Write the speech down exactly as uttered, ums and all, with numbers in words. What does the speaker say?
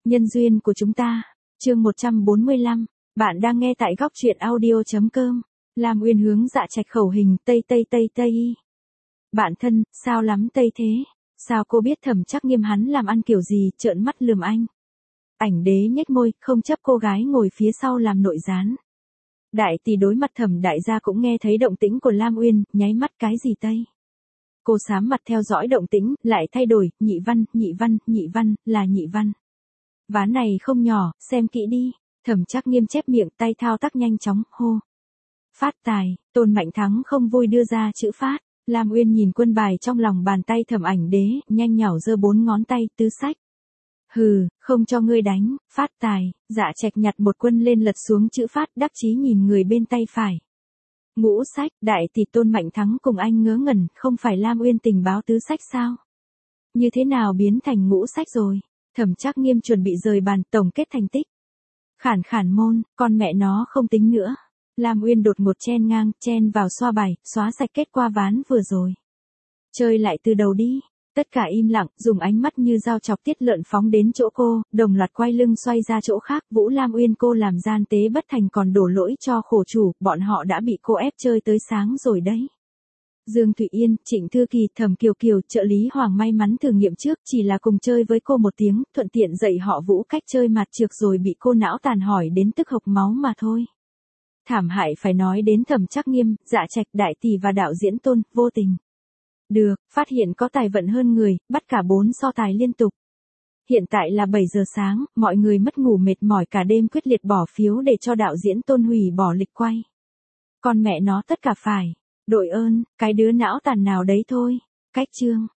Nhân duyên của chúng ta, chương một trăm bốn mươi lăm, bạn đang nghe tại góc truyện audio.com. Lam Uyên hướng Dạ Trạch khẩu hình tây tây tây tây. Bạn thân, sao lắm tây thế? Sao cô biết Thẩm Trắc Nghiêm hắn làm ăn kiểu gì? Trợn mắt lườm anh. Ảnh đế nhếch môi, không chấp cô gái ngồi phía sau làm nội gián. Đại tỷ đối mặt Thẩm đại gia cũng nghe thấy động tĩnh của Lam Uyên, nháy mắt cái gì tây? Cô sám mặt theo dõi động tĩnh, lại thay đổi, nhị văn, nhị văn, nhị văn, là nhị văn. Ván này không nhỏ, xem kỹ đi. Thẩm Trắc Nghiêm chép miệng, tay thao tác nhanh chóng, hô. Phát tài, Tôn Mạnh Thắng không vui đưa ra chữ phát. Lam Uyên nhìn quân bài trong lòng bàn tay Thẩm ảnh đế, nhanh nhảu giơ bốn ngón tay, tứ sách. Hừ, không cho ngươi đánh, phát tài. Dạ Trạch nhặt một quân lên lật xuống chữ phát, đắc chí nhìn người bên tay phải. Ngũ sách, đại tỷ Tôn Mạnh Thắng cùng anh ngớ ngẩn, không phải Lam Uyên tình báo tứ sách sao? Như thế nào biến thành ngũ sách rồi? Thẩm Trắc Nghiêm chuẩn bị rời bàn, tổng kết thành tích. Khản khản môn, con mẹ nó không tính nữa. Lam Uyên đột ngột chen ngang, chen vào xoa bài, xóa sạch kết quả ván vừa rồi. Chơi lại từ đầu đi. Tất cả im lặng, dùng ánh mắt như dao chọc tiết lợn phóng đến chỗ cô, đồng loạt quay lưng xoay ra chỗ khác. Vũ Lam Uyên cô làm gian tế bất thành còn đổ lỗi cho khổ chủ, bọn họ đã bị cô ép chơi tới sáng rồi đấy. Dương Thụy Yên, Trịnh Thư Kỳ, Thẩm Kiều Kiều, trợ lý Hoàng may mắn thử nghiệm trước, chỉ là cùng chơi với cô một tiếng, thuận tiện dạy họ Vũ cách chơi mặt trược rồi bị cô não tàn hỏi đến tức hộc máu mà thôi. Thảm hại phải nói đến Thẩm Trắc Nghiêm, Dạ Trạch, đại tỷ và đạo diễn Tôn, vô tình. Được, phát hiện có tài vận hơn người, bắt cả bốn so tài liên tục. Hiện tại là bảy giờ sáng, mọi người mất ngủ mệt mỏi cả đêm quyết liệt bỏ phiếu để cho đạo diễn Tôn hủy bỏ lịch quay. Con mẹ nó tất cả phải. Đội ơn, cái đứa não tàn nào đấy thôi. Cách chương.